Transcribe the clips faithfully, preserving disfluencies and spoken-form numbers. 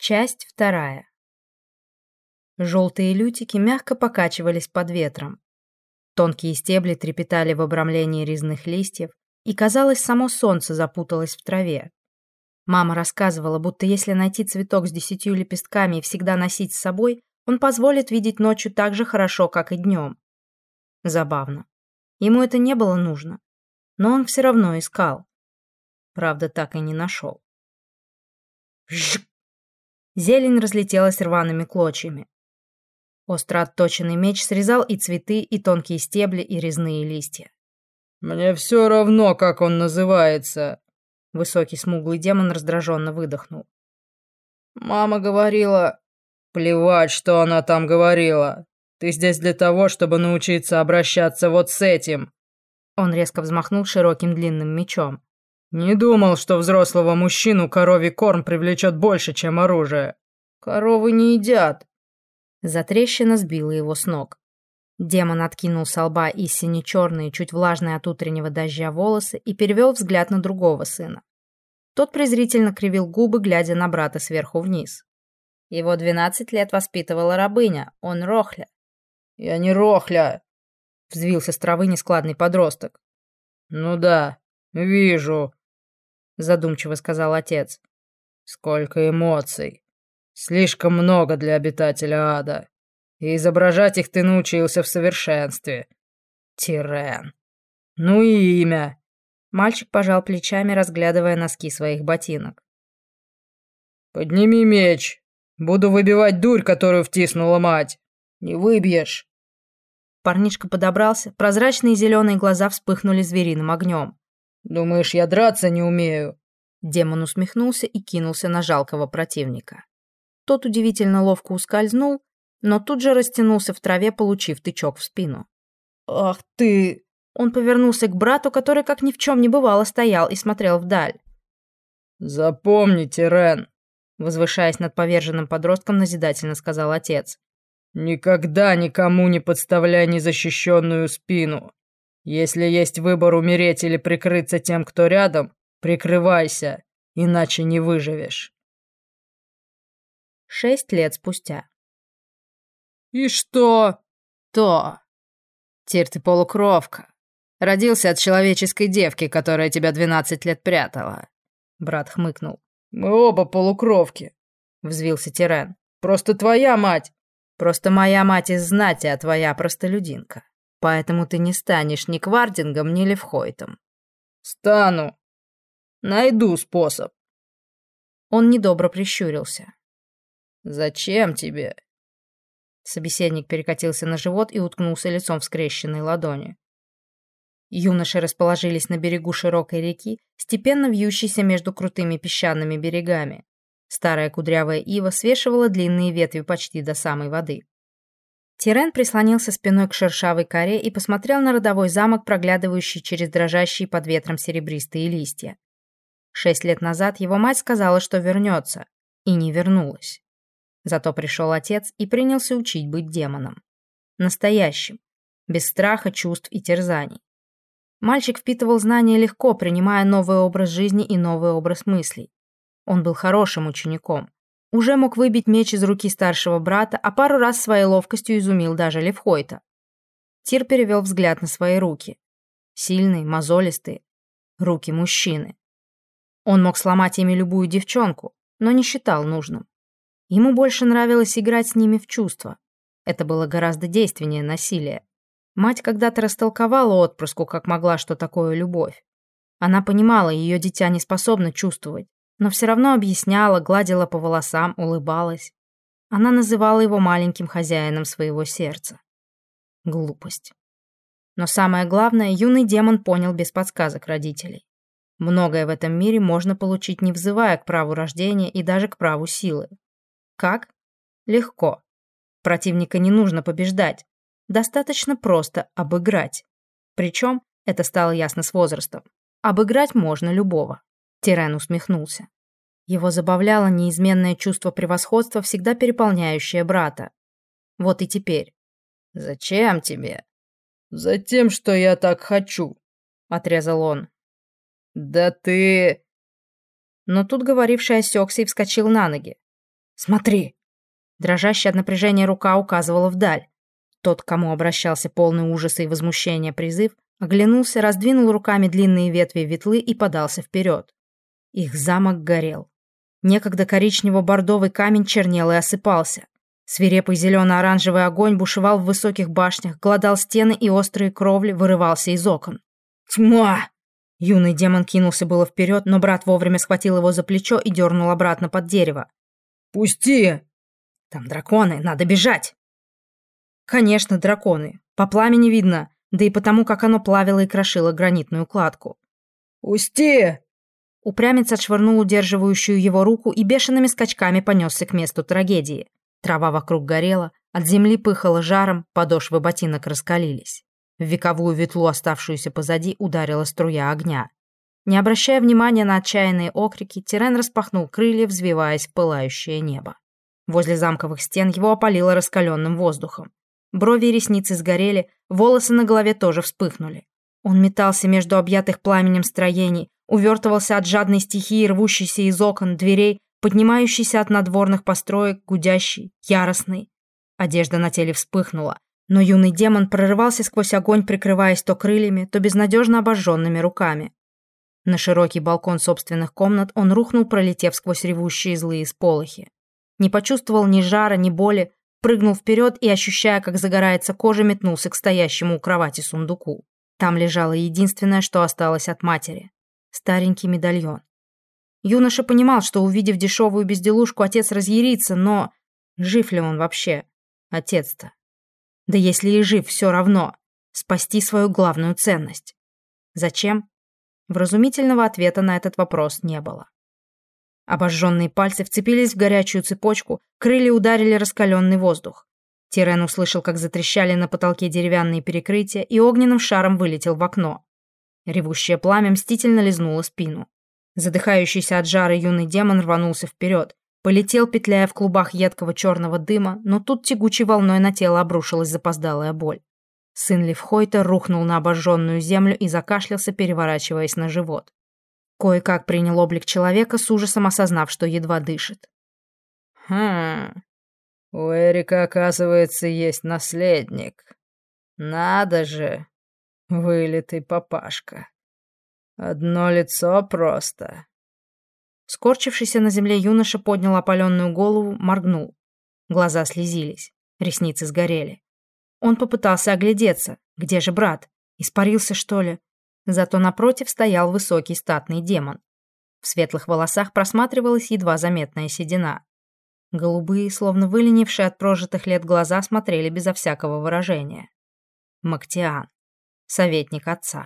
Часть вторая. Желтые лютики мягко покачивались под ветром. Тонкие стебли трепетали в обрамлении резных листьев, и, казалось, само солнце запуталось в траве. Мама рассказывала, будто если найти цветок с десятью лепестками и всегда носить с собой, он позволит видеть ночью так же хорошо, как и днем. Забавно. Ему это не было нужно, но он все равно искал. Правда, так и не нашел. Жжж! Зелень разлетелась рваными клочьями. Остро отточенный меч срезал и цветы, и тонкие стебли, и резные листья. «Мне все равно, как он называется!» Высокий смуглый демон раздраженно выдохнул. «Мама говорила...» «Плевать, что она там говорила! Ты здесь для того, чтобы научиться обращаться вот с этим!» Он резко взмахнул широким длинным мечом. «Не думал, что взрослого мужчину коровий корм привлечет больше, чем оружие. Коровы не едят!» Затрещина сбила его с ног. Демон откинул со лба и сине-черные, чуть влажные от утреннего дождя волосы и перевел взгляд на другого сына. Тот презрительно кривил губы, глядя на брата сверху вниз. Его двенадцать лет воспитывала рабыня, он Рохля. «Я не Рохля!» — взвился с травы нескладный подросток. «Ну да, вижу», — задумчиво сказал отец. «Сколько эмоций! Слишком много для обитателя ада. И изображать их ты научился в совершенстве. Тирен. Ну и имя». Мальчик пожал плечами, разглядывая носки своих ботинок. «Подними меч. Буду выбивать дурь, которую втиснула мать. Не выбьешь». Парнишка подобрался, прозрачные зеленые глаза вспыхнули звериным огнем. «Думаешь, я драться не умею?» Демон усмехнулся и кинулся на жалкого противника. Тот удивительно ловко ускользнул, но тут же растянулся в траве, получив тычок в спину. «Ах ты!» Он повернулся к брату, который как ни в чем не бывало стоял и смотрел вдаль. «Запомните, Рен», — возвышаясь над поверженным подростком, назидательно сказал отец. «Никогда никому не подставляй незащищенную спину. Если есть выбор умереть или прикрыться тем, кто рядом, прикрывайся, иначе не выживешь». Шесть лет спустя. «И что?» «То. Тир, ты полукровка. Родился от человеческой девки, которая тебя двенадцать лет прятала». Брат хмыкнул. «Мы оба полукровки», — взвился Тирен. «Просто твоя мать». «Просто моя мать из знати, а твоя простолюдинка. Поэтому ты не станешь ни Квардингом, ни Левхойтом». «Стану. Найду способ». Он недобро прищурился. «Зачем тебе?» Собеседник перекатился на живот и уткнулся лицом в скрещенные ладони. Юноши расположились на берегу широкой реки, степенно вьющейся между крутыми песчаными берегами. Старая кудрявая ива свешивала длинные ветви почти до самой воды. Тирен прислонился спиной к шершавой коре и посмотрел на родовой замок, проглядывающий через дрожащие под ветром серебристые листья. Шесть лет назад его мать сказала, что вернется, и не вернулась. Зато пришел отец и принялся учить быть демоном. Настоящим, без страха, чувств и терзаний. Мальчик впитывал знания легко, принимая новый образ жизни и новый образ мыслей. Он был хорошим учеником. Уже мог выбить меч из руки старшего брата, а пару раз своей ловкостью изумил даже Левхойта. Тир перевел взгляд на свои руки. Сильные, мозолистые. Руки мужчины. Он мог сломать ими любую девчонку, но не считал нужным. Ему больше нравилось играть с ними в чувства. Это было гораздо действеннее насилия. Мать когда-то растолковала отпрыску, как могла, что такое любовь. Она понимала, ее дитя не способно чувствовать, но все равно объясняла, гладила по волосам, улыбалась. Она называла его маленьким хозяином своего сердца. Глупость. Но самое главное, юный демон понял без подсказок родителей. Многое в этом мире можно получить, не взывая к праву рождения и даже к праву силы. Как? Легко. Противника не нужно побеждать. Достаточно просто обыграть. Причем, это стало ясно с возрастом, обыграть можно любого. Тирен усмехнулся. Его забавляло неизменное чувство превосходства, всегда переполняющее брата. Вот и теперь. «Зачем тебе?» «Затем, что я так хочу», — отрезал он. «Да ты...» Но тут говоривший осекся и вскочил на ноги. «Смотри!» Дрожащая от напряжения рука указывала вдаль. Тот, к кому обращался полный ужаса и возмущения призыв, оглянулся, раздвинул руками длинные ветви ветлы и подался вперед. Их замок горел. Некогда коричнево-бордовый камень чернел и осыпался. Свирепый зелено-оранжевый огонь бушевал в высоких башнях, глодал стены и острые кровли, вырывался из окон. «Тьма!» Юный демон кинулся было вперед, но брат вовремя схватил его за плечо и дернул обратно под дерево. «Пусти!» «Там драконы, надо бежать!» Конечно, драконы. По пламени видно, да и потому, как оно плавило и крошило гранитную кладку. «Пусти!» Упрямец отшвырнул удерживающую его руку и бешеными скачками понесся к месту трагедии. Трава вокруг горела, от земли пыхало жаром, подошвы ботинок раскалились. В вековую ветлу, оставшуюся позади, ударила струя огня. Не обращая внимания на отчаянные окрики, Тирен распахнул крылья, взвиваясь в пылающее небо. Возле замковых стен его опалило раскаленным воздухом. Брови и ресницы сгорели, волосы на голове тоже вспыхнули. Он метался между объятых пламенем строений, увертывался от жадной стихии, рвущейся из окон, дверей, поднимающейся от надворных построек, гудящий, яростный. Одежда на теле вспыхнула, но юный демон прорывался сквозь огонь, прикрываясь то крыльями, то безнадежно обожженными руками. На широкий балкон собственных комнат он рухнул, пролетев сквозь ревущие злые сполохи. Не почувствовал ни жара, ни боли, прыгнул вперед и, ощущая, как загорается кожа, метнулся к стоящему у кровати сундуку. Там лежало единственное, что осталось от матери – старенький медальон. Юноша понимал, что, увидев дешевую безделушку, отец разъярится, но жив ли он вообще, отец-то? Да если и жив, все равно. Спасти свою главную ценность. Зачем? Вразумительного ответа на этот вопрос не было. Обожженные пальцы вцепились в горячую цепочку, крылья ударили раскаленный воздух. Тирен услышал, как затрещали на потолке деревянные перекрытия, и огненным шаром вылетел в окно. Ревущее пламя мстительно лизнуло спину. Задыхающийся от жара юный демон рванулся вперед, полетел, петляя в клубах едкого черного дыма, но тут тягучей волной на тело обрушилась запоздалая боль. Сын Левхойта рухнул на обожженную землю и закашлялся, переворачиваясь на живот. Кое-как принял облик человека, с ужасом осознав, что едва дышит. «Хм, у Эрика, оказывается, есть наследник. Надо же, вылитый папашка. Одно лицо просто». Скорчившийся на земле юноша поднял опаленную голову, моргнул. Глаза слезились, ресницы сгорели. Он попытался оглядеться. Где же брат? Испарился, что ли? Зато напротив стоял высокий статный демон. В светлых волосах просматривалась едва заметная седина. Голубые, словно выленившие от прожитых лет глаза, смотрели безо всякого выражения. Мактиан. Советник отца.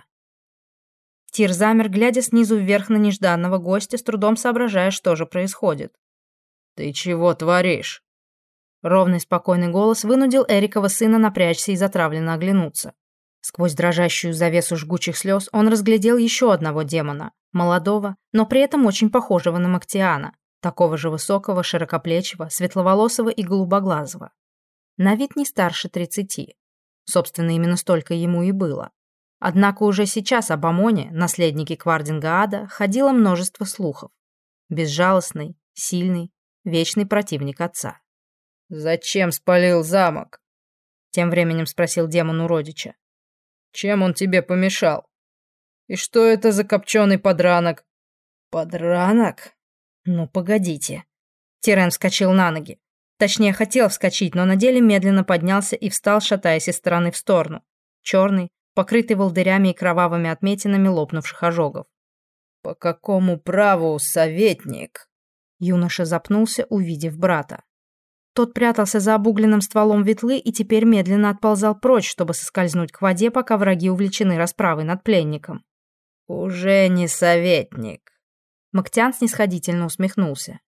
Тир замер, глядя снизу вверх на нежданного гостя, с трудом соображая, что же происходит. «Ты чего творишь?» Ровный спокойный голос вынудил Эрикова сына напрячься и затравленно оглянуться. Сквозь дрожащую завесу жгучих слез он разглядел еще одного демона, молодого, но при этом очень похожего на Мактиана, такого же высокого, широкоплечего, светловолосого и голубоглазого. На вид не старше тридцати. Собственно, именно столько ему и было. Однако уже сейчас об Амоне, наследнике Квардинга Ада, ходило множество слухов. Безжалостный, сильный, вечный противник отца. «Зачем спалил замок?» Тем временем спросил демон у родича. «Чем он тебе помешал? И что это за копченый подранок?» «Подранок? Ну, погодите». Тирен вскочил на ноги. Точнее, хотел вскочить, но на деле медленно поднялся и встал, шатаясь из стороны в сторону. Черный, покрытый волдырями и кровавыми отметинами лопнувших ожогов. «По какому праву, советник?» Юноша запнулся, увидев брата. Тот прятался за обугленным стволом ветлы и теперь медленно отползал прочь, чтобы соскользнуть к воде, пока враги увлечены расправой над пленником. «Уже не советник». Мактиан снисходительно усмехнулся.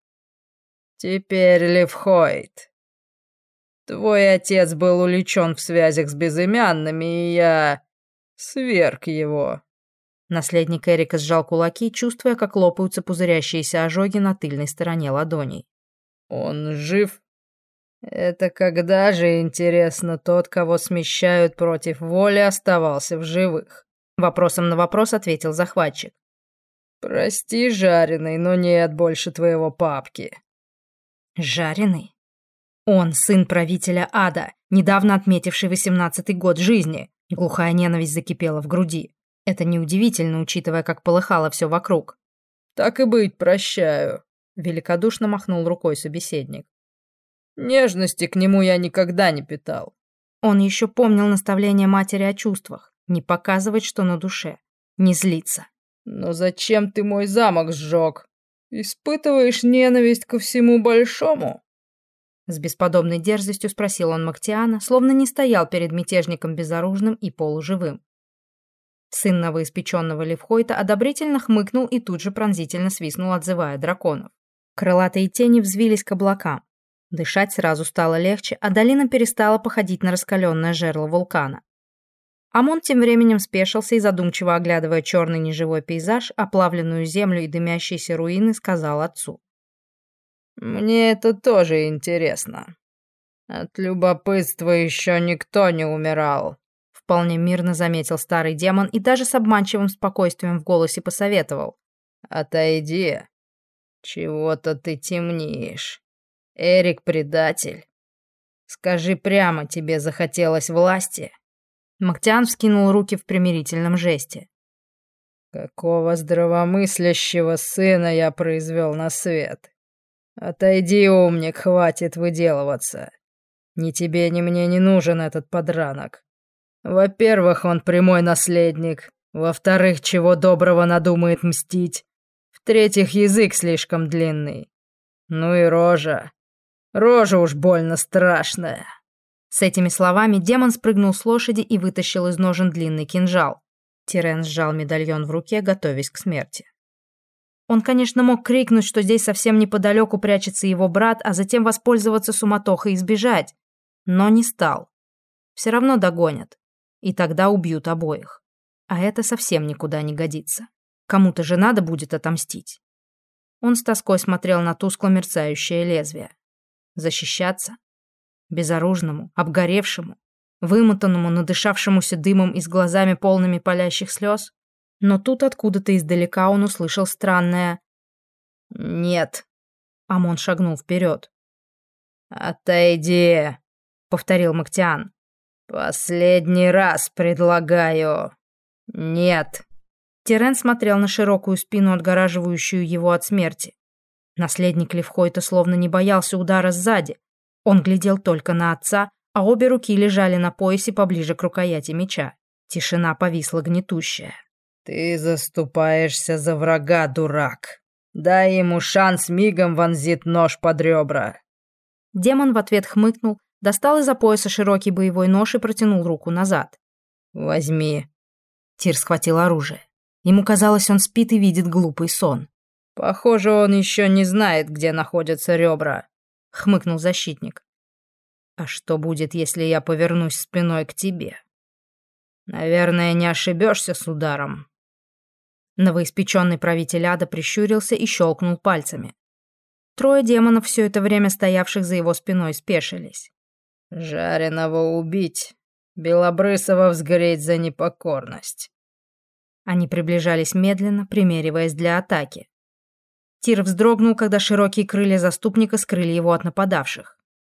«Теперь Левхойт. Твой отец был уличен в связях с безымянными, и я сверг его». Наследник Эрика сжал кулаки, чувствуя, как лопаются пузырящиеся ожоги на тыльной стороне ладоней. «Он жив?» «Это когда же, интересно, тот, кого смещают против воли, оставался в живых?» Вопросом на вопрос ответил захватчик. «Прости, жареный, но нет больше твоего папки». Жареный? Он сын правителя ада, недавно отметивший восемнадцатый год жизни. Глухая ненависть закипела в груди. Это неудивительно, учитывая, как полыхало все вокруг. «Так и быть, прощаю», — великодушно махнул рукой собеседник. «Нежности к нему я никогда не питал». Он еще помнил наставление матери о чувствах. Не показывать, что на душе. Не злиться. «Но зачем ты мой замок сжег? Испытываешь ненависть ко всему большому?» С бесподобной дерзостью спросил он Мактиана, словно не стоял перед мятежником безоружным и полуживым. Сын новоиспеченного Левхойта одобрительно хмыкнул и тут же пронзительно свистнул, отзывая драконов. Крылатые тени взвились к облакам. Дышать сразу стало легче, а долина перестала походить на раскаленное жерло вулкана. Амон тем временем спешился и, задумчиво оглядывая черный неживой пейзаж, оплавленную землю и дымящиеся руины, сказал отцу. «Мне это тоже интересно. От любопытства еще никто не умирал», — вполне мирно заметил старый демон и даже с обманчивым спокойствием в голосе посоветовал. «Отойди. Чего-то ты темнишь. Эрик предатель. Скажи прямо, тебе захотелось власти?» Мактиан вскинул руки в примирительном жесте. «Какого здравомыслящего сына я произвел на свет? Отойди, умник, хватит выделываться. Ни тебе, ни мне не нужен этот подранок. Во-первых, он прямой наследник. Во-вторых, чего доброго надумает мстить. В-третьих, язык слишком длинный. Ну и рожа. Рожа уж больно страшная». С этими словами демон спрыгнул с лошади и вытащил из ножен длинный кинжал. Тирен сжал медальон в руке, готовясь к смерти. Он, конечно, мог крикнуть, что здесь совсем неподалеку прячется его брат, а затем воспользоваться суматохой и сбежать. Но не стал. Все равно догонят. И тогда убьют обоих. А это совсем никуда не годится. Кому-то же надо будет отомстить. Он с тоской смотрел на тускло мерцающее лезвие. Защищаться? Безоружному, обгоревшему, вымотанному, надышавшемуся дымом и с глазами полными палящих слез? Но тут откуда-то издалека он услышал странное «Нет». Амон шагнул вперед. «Отойди», — повторил Мактиан. «Последний раз предлагаю. Нет». Тирен смотрел на широкую спину, отгораживающую его от смерти. Наследник Левхойта словно не боялся удара сзади. Он глядел только на отца, а обе руки лежали на поясе поближе к рукояти меча. Тишина повисла гнетущая. «Ты заступаешься за врага, дурак. Дай ему шанс, мигом вонзит нож под ребра». Демон в ответ хмыкнул, достал из-за пояса широкий боевой нож и протянул руку назад. «Возьми». Тир схватил оружие. Ему казалось, он спит и видит глупый сон. «Похоже, он еще не знает, где находятся ребра», — хмыкнул защитник. «А что будет, если я повернусь спиной к тебе? Наверное, не ошибешься с ударом». Новоиспеченный правитель ада прищурился и щелкнул пальцами. Трое демонов, все это время стоявших за его спиной, спешились. «Жареного убить, Белобрысова взгореть за непокорность». Они приближались медленно, примериваясь для атаки. Тир вздрогнул, когда широкие крылья заступника скрыли его от нападавших.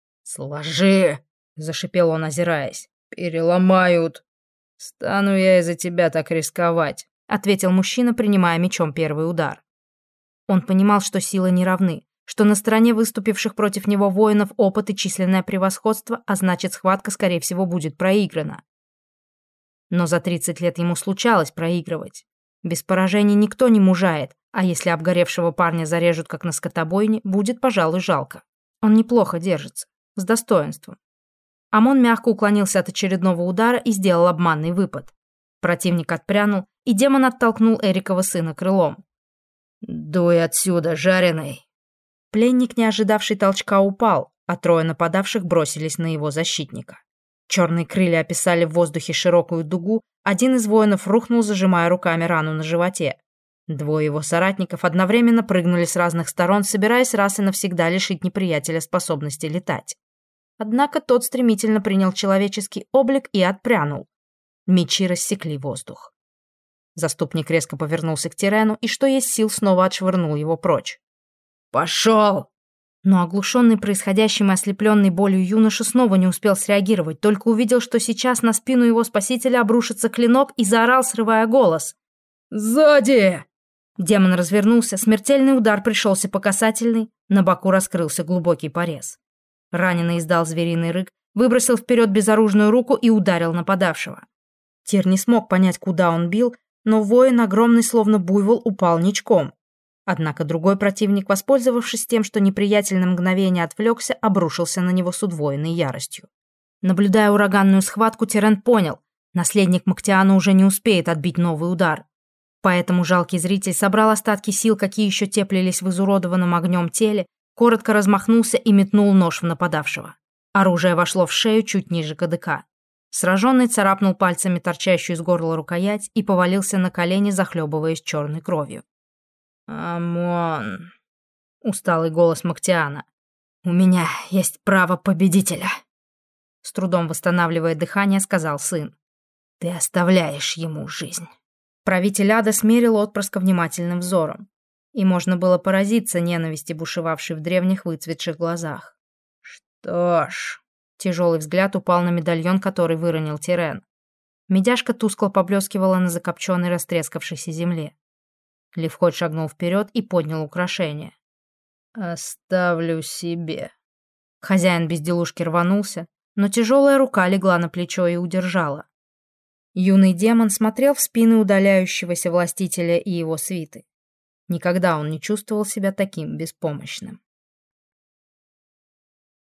«Сложи!» — зашипел он, озираясь. «Переломают! Стану я из-за тебя так рисковать!» — ответил мужчина, принимая мечом первый удар. Он понимал, что силы не равны, что на стороне выступивших против него воинов опыт и численное превосходство, а значит, схватка, скорее всего, будет проиграна. Но за тридцать лет ему случалось проигрывать. Без поражений никто не мужает, а если обгоревшего парня зарежут, как на скотобойне, будет, пожалуй, жалко. Он неплохо держится, с достоинством. Амон мягко уклонился от очередного удара и сделал обманный выпад. Противник отпрянул, и демон оттолкнул Эрикова сына крылом. «Дуй отсюда, жареный!» Пленник, не ожидавший толчка, упал, а трое нападавших бросились на его защитника. Черные крылья описали в воздухе широкую дугу, один из воинов рухнул, зажимая руками рану на животе. Двое его соратников одновременно прыгнули с разных сторон, собираясь раз и навсегда лишить неприятеля способности летать. Однако тот стремительно принял человеческий облик и отпрянул. Мечи рассекли воздух. Заступник резко повернулся к Тирену и, что есть сил, снова отшвырнул его прочь. «Пошел!» Но оглушенный происходящим и ослепленный болью юноша снова не успел среагировать, только увидел, что сейчас на спину его спасителя обрушится клинок, и заорал, срывая голос. «Сзади!» Демон развернулся, смертельный удар пришелся по касательной, на боку раскрылся глубокий порез. Раненый издал звериный рык, выбросил вперед безоружную руку и ударил нападавшего. Тир не смог понять, куда он бил, но воин, огромный словно буйвол, упал ничком. Однако другой противник, воспользовавшись тем, что неприятель на мгновение отвлекся, обрушился на него с удвоенной яростью. Наблюдая ураганную схватку, Тирен понял, наследник Мактиана уже не успеет отбить новый удар. Поэтому жалкий зритель собрал остатки сил, какие еще теплились в изуродованном огнем теле, коротко размахнулся и метнул нож в нападавшего. Оружие вошло в шею чуть ниже кадыка. Сраженный царапнул пальцами торчащую из горла рукоять и повалился на колени, захлебываясь черной кровью. «Амон», — усталый голос Мактиана. «У меня есть право победителя», — с трудом восстанавливая дыхание, сказал сын. «Ты оставляешь ему жизнь». Правитель ада смерил отпрыска внимательным взором, и можно было поразиться ненависти, бушевавшей в древних выцветших глазах. «Что ж...» — тяжелый взгляд упал на медальон, который выронил Тирен. Медяшка тускло поблескивала на закопченной растрескавшейся земле. Левхот шагнул вперед и поднял украшение. «Оставлю себе». Хозяин безделушки рванулся, но тяжелая рука легла на плечо и удержала. Юный демон смотрел в спины удаляющегося властителя и его свиты. Никогда он не чувствовал себя таким беспомощным.